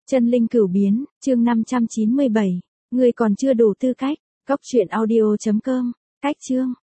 Chân linh cửu biến, chương 597. Ngươi còn chưa đủ tư cách. Góc truyện audio.com. Cách chương.